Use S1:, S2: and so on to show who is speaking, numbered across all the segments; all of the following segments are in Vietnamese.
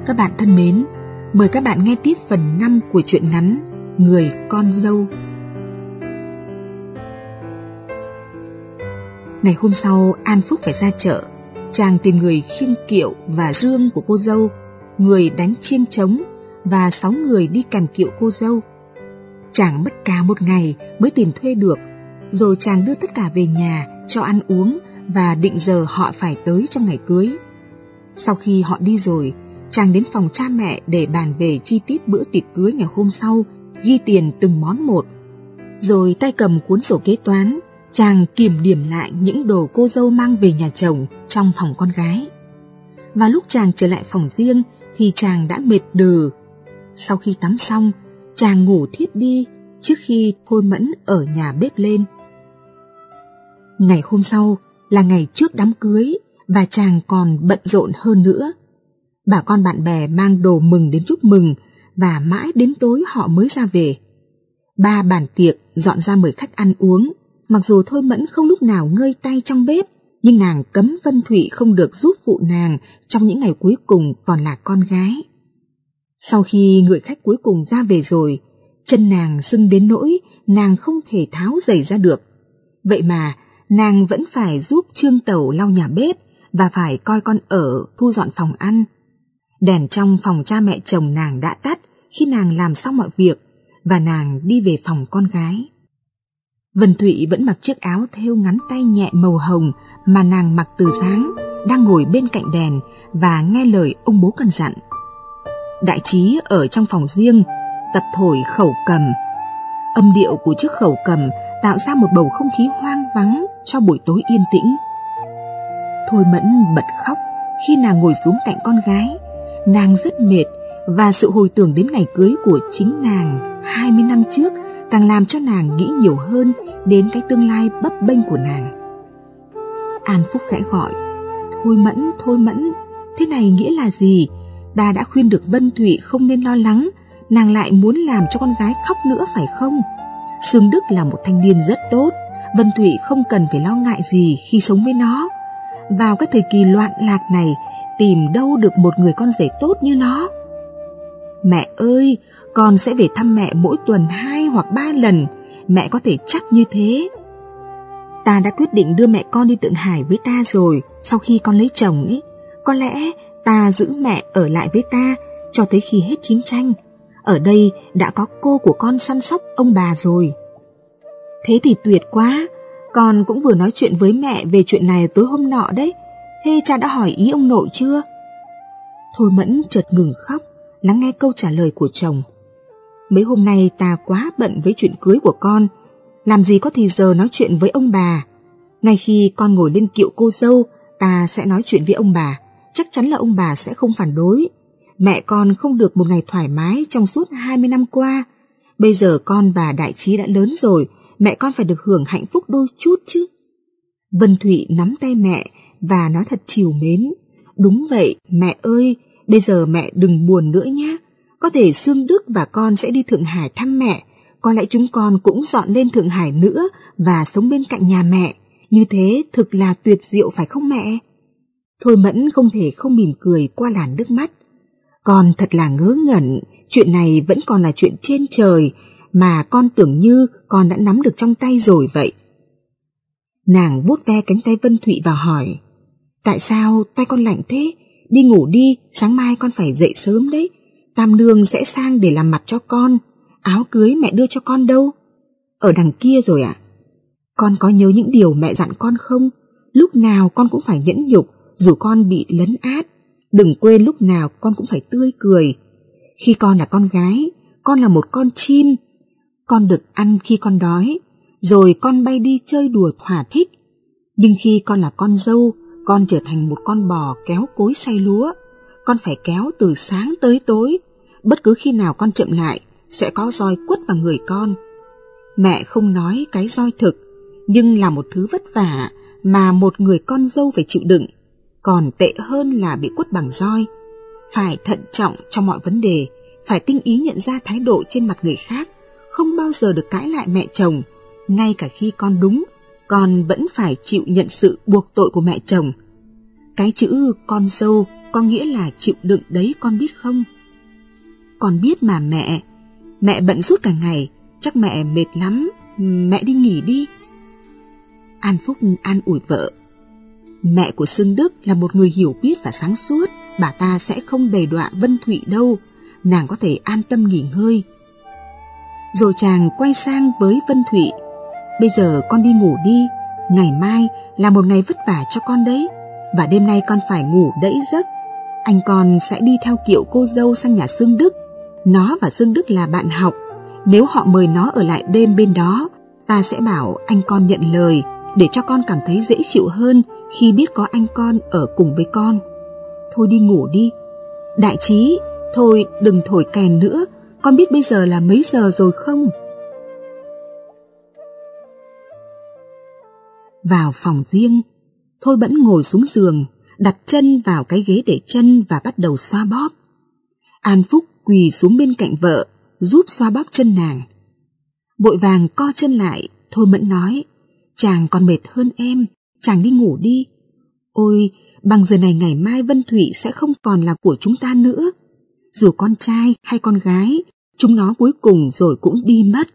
S1: Các bạn thân mến, mời các bạn nghe tiếp phần 5 của truyện ngắn Người con dâu. Ngày hôm sau, An Phúc phải ra chợ. Chàng tìm người khiêng kiệu và rương của cô dâu, người đánh chiêng trống và 6 người đi kèm kiệu cô dâu. Chàng mất cả một ngày mới tìm thuê được, rồi chàng đưa tất cả về nhà cho ăn uống và định giờ họ phải tới trong ngày cưới. Sau khi họ đi rồi, chàng đến phòng cha mẹ để bàn về chi tiết bữa tiệc cưới ngày hôm sau, ghi tiền từng món một. Rồi tay cầm cuốn sổ kế toán, chàng kiểm điểm lại những đồ cô dâu mang về nhà chồng trong phòng con gái. Và lúc chàng trở lại phòng riêng thì chàng đã mệt đừ. Sau khi tắm xong, chàng ngủ thiếp đi trước khi Thôi Mẫn ở nhà bếp lên. Ngày hôm sau là ngày trước đám cưới và chàng còn bận rộn hơn nữa. Bà con bạn bè mang đồ mừng đến chúc mừng và mãi đến tối họ mới ra về. Ba bàn tiệc dọn ra mời khách ăn uống. Mặc dù Thôi Mẫn không lúc nào ngơi tay trong bếp, nhưng nàng cấm Vân Thụy không được giúp phụ nàng trong những ngày cuối cùng còn là con gái. Sau khi người khách cuối cùng ra về rồi, chân nàng sưng đến nỗi nàng không thể tháo giày ra được. Vậy mà nàng vẫn phải giúp Trương Tẩu lau nhà bếp và phải coi con ở thu dọn phòng ăn. Đèn trong phòng cha mẹ chồng nàng đã tắt khi nàng làm xong mọi việc và nàng đi về phòng con gái. Vân Thụy vẫn mặc chiếc áo thêu ngắn tay nhẹ màu hồng mà nàng mặc từ sáng, đang ngồi bên cạnh đèn và nghe lời ông bố căn dặn. Đại Trí ở trong phòng riêng tập thổi khẩu cầm. Âm điệu của chiếc khẩu cầm tạo ra một bầu không khí hoang vắng cho buổi tối yên tĩnh. Thôi Mẫn bật khóc khi nàng ngồi xuống cạnh con gái. Nàng rất mệt và sự hồi tưởng đến ngày cưới của chính nàng 20 năm trước càng làm cho nàng nghĩ nhiều hơn đến cái tương lai bấp bênh của nàng. An Phúc khẽ gọi, Thôi Mẫn, thế này nghĩa là gì? Ta đã khuyên được Vân Thụy không nên lo lắng, nàng lại muốn làm cho con gái khóc nữa phải không? Sương Đức là một thanh niên rất tốt, Vân Thụy không cần phải lo ngại gì khi sống với nó. Vào cái thời kỳ loạn lạc này, tìm đâu được một người con rể tốt như nó. Mẹ ơi, con sẽ về thăm mẹ mỗi tuần 2 hoặc 3 lần, mẹ có thể chắc như thế. Ta đã quyết định đưa mẹ con đi Thượng Hải với ta rồi, sau khi con lấy chồng ấy. Có lẽ ta giữ mẹ ở lại với ta cho tới khi hết chiến tranh. Ở đây đã có cô của con săn sóc ông bà rồi. Thế thì tuyệt quá, con cũng vừa nói chuyện với mẹ về chuyện này tối hôm nọ đấy. Thế cha đã hỏi ý ông nội chưa? Thôi Mẫn chợt ngừng khóc, lắng nghe câu trả lời của chồng. Mấy hôm nay ta quá bận với chuyện cưới của con, làm gì có thì giờ nói chuyện với ông bà. Ngay khi con ngồi lên kiệu cô dâu, ta sẽ nói chuyện với ông bà, chắc chắn là ông bà sẽ không phản đối. Mẹ con không được một ngày thoải mái trong suốt 20 năm qua. Bây giờ con và Đại Trí đã lớn rồi, mẹ con phải được hưởng hạnh phúc đôi chút chứ. Vân Thụy nắm tay mẹ và nói thật trìu mến. Đúng vậy, mẹ ơi, bây giờ mẹ đừng buồn nữa nhé. Có thể Sương Đức và con sẽ đi Thượng Hải thăm mẹ. Có lẽ chúng con cũng dọn lên Thượng Hải nữa và sống bên cạnh nhà mẹ. Như thế thực là tuyệt diệu phải không mẹ? Thôi Mẫn không thể không mỉm cười qua làn nước mắt. Con thật là ngớ ngẩn, chuyện này vẫn còn là chuyện trên trời mà con tưởng như con đã nắm được trong tay rồi vậy. Nàng vuốt ve cánh tay Vân Thụy và hỏi, tại sao tay con lạnh thế? Đi ngủ đi, sáng mai con phải dậy sớm đấy. Tam nương sẽ sang để làm mặt cho con. Áo cưới mẹ đưa cho con đâu? Ở đằng kia rồi ạ. Con có nhớ những điều mẹ dặn con không? Lúc nào con cũng phải nhẫn nhục, dù con bị lấn át. Đừng quên lúc nào con cũng phải tươi cười. Khi con là con gái, con là một con chim. Con được ăn khi con đói, rồi con bay đi chơi đùa thỏa thích. Nhưng khi con là con dâu, con trở thành một con bò kéo cối xay lúa. Con phải kéo từ sáng tới tối. Bất cứ khi nào con chậm lại, sẽ có roi quất vào người con. Mẹ không nói cái roi thực, nhưng là một thứ vất vả mà một người con dâu phải chịu đựng. Còn tệ hơn là bị quất bằng roi. Phải thận trọng trong mọi vấn đề, phải tinh ý nhận ra thái độ trên mặt người khác, không bao giờ được cãi lại mẹ chồng. Ngay cả khi con đúng, con vẫn phải chịu nhận sự buộc tội của mẹ chồng. Cái chữ con dâu có nghĩa là chịu đựng đấy, con biết không? Con biết mà mẹ. Mẹ bận suốt cả ngày, chắc mẹ mệt lắm, mẹ đi nghỉ đi. An Phúc an ủi vợ. Mẹ của Xương Đức là một người hiểu biết và sáng suốt, bà ta sẽ không đầy đọa Vân Thụy đâu, nàng có thể an tâm nghỉ ngơi. Rồi chàng quay sang với Vân Thụy. Bây giờ con đi ngủ đi, ngày mai là một ngày vất vả cho con đấy, và đêm nay con phải ngủ đẫy giấc. Anh con sẽ đi theo Kiệu cô dâu sang nhà Xương Đức. Nó và Xương Đức là bạn học. Nếu họ mời nó ở lại đêm bên đó, ta sẽ bảo anh con nhận lời, để cho con cảm thấy dễ chịu hơn khi biết có anh con ở cùng với con. Thôi đi ngủ đi. Đại Trí, thôi đừng thổi kèn nữa, con biết bây giờ là mấy giờ rồi không? Vào phòng riêng, Thôi Bẫn ngồi xuống giường, đặt chân vào cái ghế để chân và bắt đầu xoa bóp. An Phúc quỳ xuống bên cạnh vợ, giúp xoa bóp chân nàng. Vội vàng co chân lại, Thôi Mẫn nói, chàng còn mệt hơn em, chàng đi ngủ đi. Ôi, bằng giờ này ngày mai Vân Thụy sẽ không còn là của chúng ta nữa. Dù con trai hay con gái, chúng nó cuối cùng rồi cũng đi mất.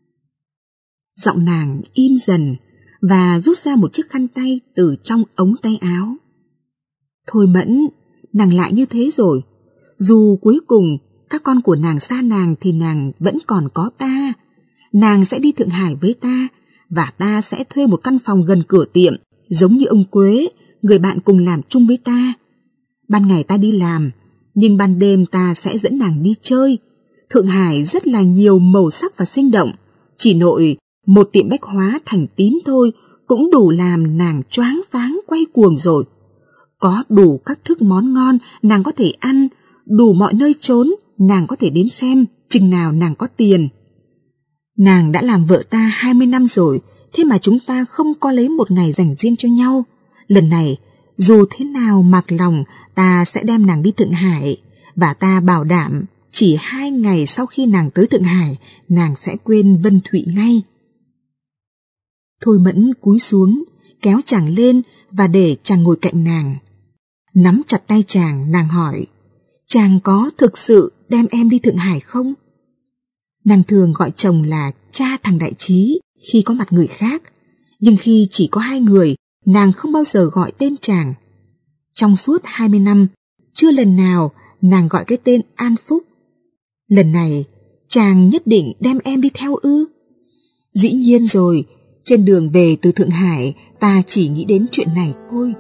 S1: Giọng nàng im dần và rút ra một chiếc khăn tay từ trong ống tay áo. Thôi Mẫn, nàng lại như thế rồi. Dù cuối cùng các con của nàng xa nàng thì nàng vẫn còn có ta. Nàng sẽ đi Thượng Hải với ta, và ta sẽ thuê một căn phòng gần cửa tiệm, giống như ông Quế, người bạn cùng làm chung với ta. Ban ngày ta đi làm, nhưng ban đêm ta sẽ dẫn nàng đi chơi. Thượng Hải rất là nhiều màu sắc và sinh động, chỉ nội một tiệm bách hóa Thành Tín thôi cũng đủ làm nàng choáng váng quay cuồng rồi. Có đủ các thức món ngon nàng có thể ăn, đủ mọi nơi trốn nàng có thể đến xem chừng nào nàng có tiền. Nàng đã làm vợ ta 20 năm rồi, thế mà chúng ta không có lấy một ngày dành riêng cho nhau. Lần này, dù thế nào mặc lòng, ta sẽ đem nàng đi Thượng Hải, và ta bảo đảm chỉ 2 ngày sau khi nàng tới Thượng Hải, nàng sẽ quên Vân Thụy ngay. Thôi Mẫn cúi xuống, kéo chàng lên và để chàng ngồi cạnh nàng. Nắm chặt tay chàng, nàng hỏi, chàng có thực sự đem em đi Thượng Hải không? Nàng thường gọi chồng là cha thằng Đại Trí khi có mặt người khác, nhưng khi chỉ có 2 người, nàng không bao giờ gọi tên chàng. Trong suốt 20 năm, chưa lần nào nàng gọi cái tên An Phúc. Lần này, chàng nhất định đem em đi theo ư? Dĩ nhiên rồi, trên đường về từ Thượng Hải, ta chỉ nghĩ đến chuyện này thôi.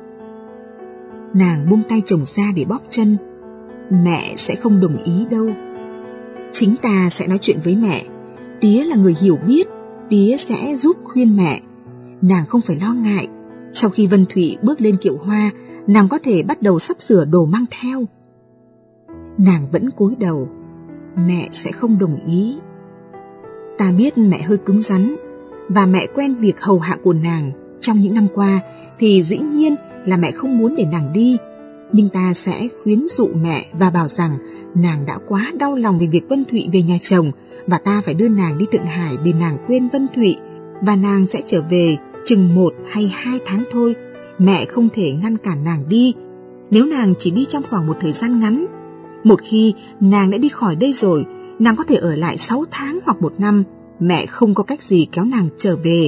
S1: Nàng buông tay chồng ra để bóp chân. Mẹ sẽ không đồng ý đâu. Chính ta sẽ nói chuyện với mẹ. Tía là người hiểu biết, tía sẽ giúp khuyên mẹ. Nàng không phải lo ngại. Sau khi Vân Thụy bước lên kiệu hoa, nàng có thể bắt đầu sắp sửa đồ mang theo. Nàng vẫn cúi đầu. Mẹ sẽ không đồng ý. Ta biết mẹ hơi cứng rắn, và mẹ quen việc hầu hạ của nàng trong những năm qua, thì dĩ nhiên là mẹ không muốn để nàng đi. Nhưng ta sẽ khuyến dụ mẹ và bảo rằng nàng đã quá đau lòng về việc Vân Thụy về nhà chồng, và ta phải đưa nàng đi Thượng Hải để nàng quên Vân Thụy, và nàng sẽ trở về chừng 1 hay 2 tháng thôi. Mẹ không thể ngăn cản nàng đi, nếu nàng chỉ đi trong khoảng một thời gian ngắn. Một khi nàng đã đi khỏi đây rồi, nàng có thể ở lại 6 tháng hoặc 1 năm, mẹ không có cách gì kéo nàng trở về.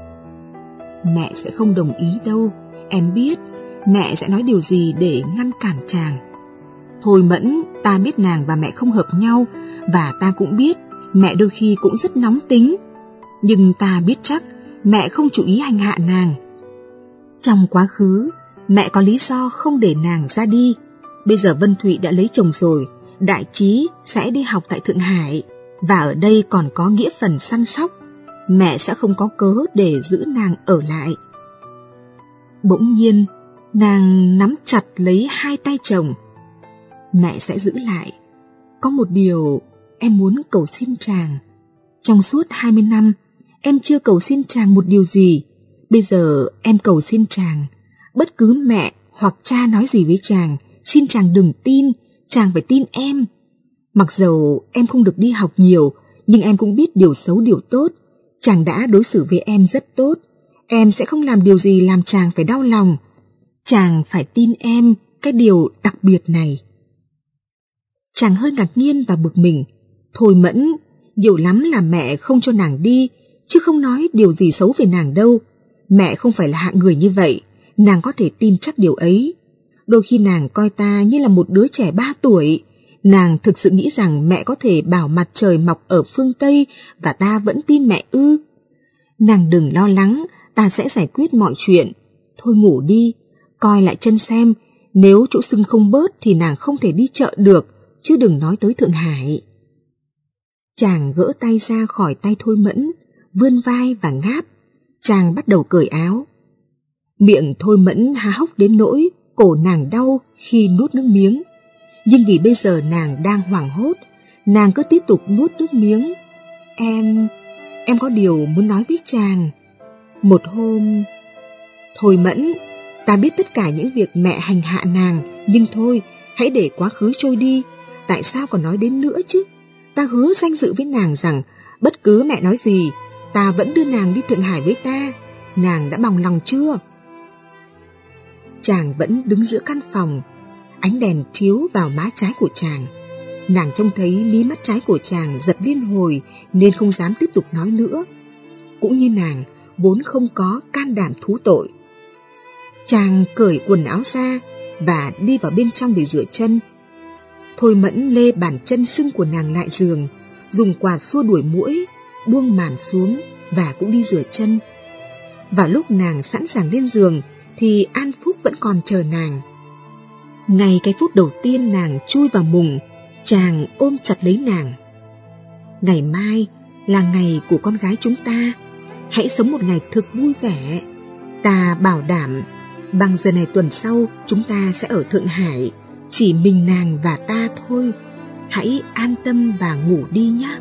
S1: Mẹ sẽ không đồng ý đâu, em biết. Mẹ sẽ nói điều gì để ngăn cản chàng? Thôi Mẫn, ta biết nàng và mẹ không hợp nhau, và ta cũng biết mẹ đôi khi cũng rất nóng tính. Nhưng ta biết chắc mẹ không chủ ý hành hạ nàng. Trong quá khứ, mẹ có lý do không để nàng ra đi. Bây giờ Vân Thụy đã lấy chồng rồi, Đại Trí sẽ đi học tại Thượng Hải, và ở đây còn có nghĩa phần săn sóc. Mẹ sẽ không có cớ để giữ nàng ở lại. Bỗng nhiên, nàng nắm chặt lấy 2 tay chồng. Mẹ sẽ giữ lại. Có một điều em muốn cầu xin chàng. Trong suốt 20 năm, em chưa cầu xin chàng một điều gì. Bây giờ em cầu xin chàng. Bất cứ mẹ hoặc cha nói gì với chàng, xin chàng đừng tin, chàng phải tin em. Mặc dầu em không được đi học nhiều, nhưng em cũng biết điều xấu điều tốt. Chàng đã đối xử với em rất tốt. Em sẽ không làm điều gì làm chàng phải đau lòng. Chàng phải tin em cái điều đặc biệt này. Chàng hơi ngạc nhiên và bực mình. Thôi Mẫn, nhiều lắm là mẹ không cho nàng đi, chứ không nói điều gì xấu về nàng đâu. Mẹ không phải là hạng người như vậy, nàng có thể tin chắc điều ấy. Đôi khi nàng coi ta như là một đứa trẻ 3 tuổi. Nàng thực sự nghĩ rằng mẹ có thể bảo mặt trời mọc ở phương Tây và ta vẫn tin mẹ ư? Nàng đừng lo lắng, ta sẽ giải quyết mọi chuyện. Thôi ngủ đi, coi lại chân xem, nếu chỗ sưng không bớt thì nàng không thể đi chợ được, chứ đừng nói tới Thượng Hải. Chàng gỡ tay ra khỏi tay Thôi Mẫn, vươn vai và ngáp. Chàng bắt đầu cởi áo. Miệng Thôi Mẫn há hốc đến nỗi cổ nàng đau khi nuốt nước miếng. Nhưng vì bây giờ nàng đang hoảng hốt, nàng cứ tiếp tục nuốt nước miếng. Em có điều muốn nói với chàng. Một hôm... Thôi Mẫn, ta biết tất cả những việc mẹ hành hạ nàng, nhưng thôi, hãy để quá khứ trôi đi. Tại sao còn nói đến nữa chứ? Ta hứa danh dự với nàng rằng bất cứ mẹ nói gì, ta vẫn đưa nàng đi Thượng Hải với ta. Nàng đã bằng lòng chưa? Chàng vẫn đứng giữa căn phòng, ánh đèn chiếu vào má trái của chàng. Nàng trông thấy mí mắt trái của chàng giật liên hồi nên không dám tiếp tục nói nữa. Cũng như nàng, vốn không có can đảm thú tội. Chàng cởi quần áo ra và đi vào bên trong để rửa chân. Thôi Mẫn lê bàn chân sưng của nàng lại giường, dùng quạt xua đuổi muỗi, buông màn xuống và cũng đi rửa chân. Và lúc nàng sẵn sàng lên giường thì An Phúc vẫn còn chờ nàng. Ngay cái phút đầu tiên nàng chui vào mùng, chàng ôm chặt lấy nàng. Ngày mai là ngày của con gái chúng ta, hãy sống một ngày thực vui vẻ. Ta bảo đảm bằng giờ này tuần sau chúng ta sẽ ở Thượng Hải, chỉ mình nàng và ta thôi. Hãy an tâm và ngủ đi nhé.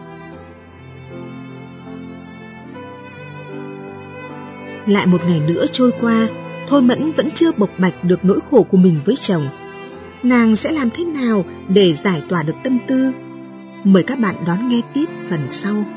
S1: Lại một ngày nữa trôi qua, Thôi Mẫn vẫn chưa bộc bạch được nỗi khổ của mình với chồng. Nàng sẽ làm thế nào để giải tỏa được tâm tư? Mời các bạn đón nghe tiếp phần sau.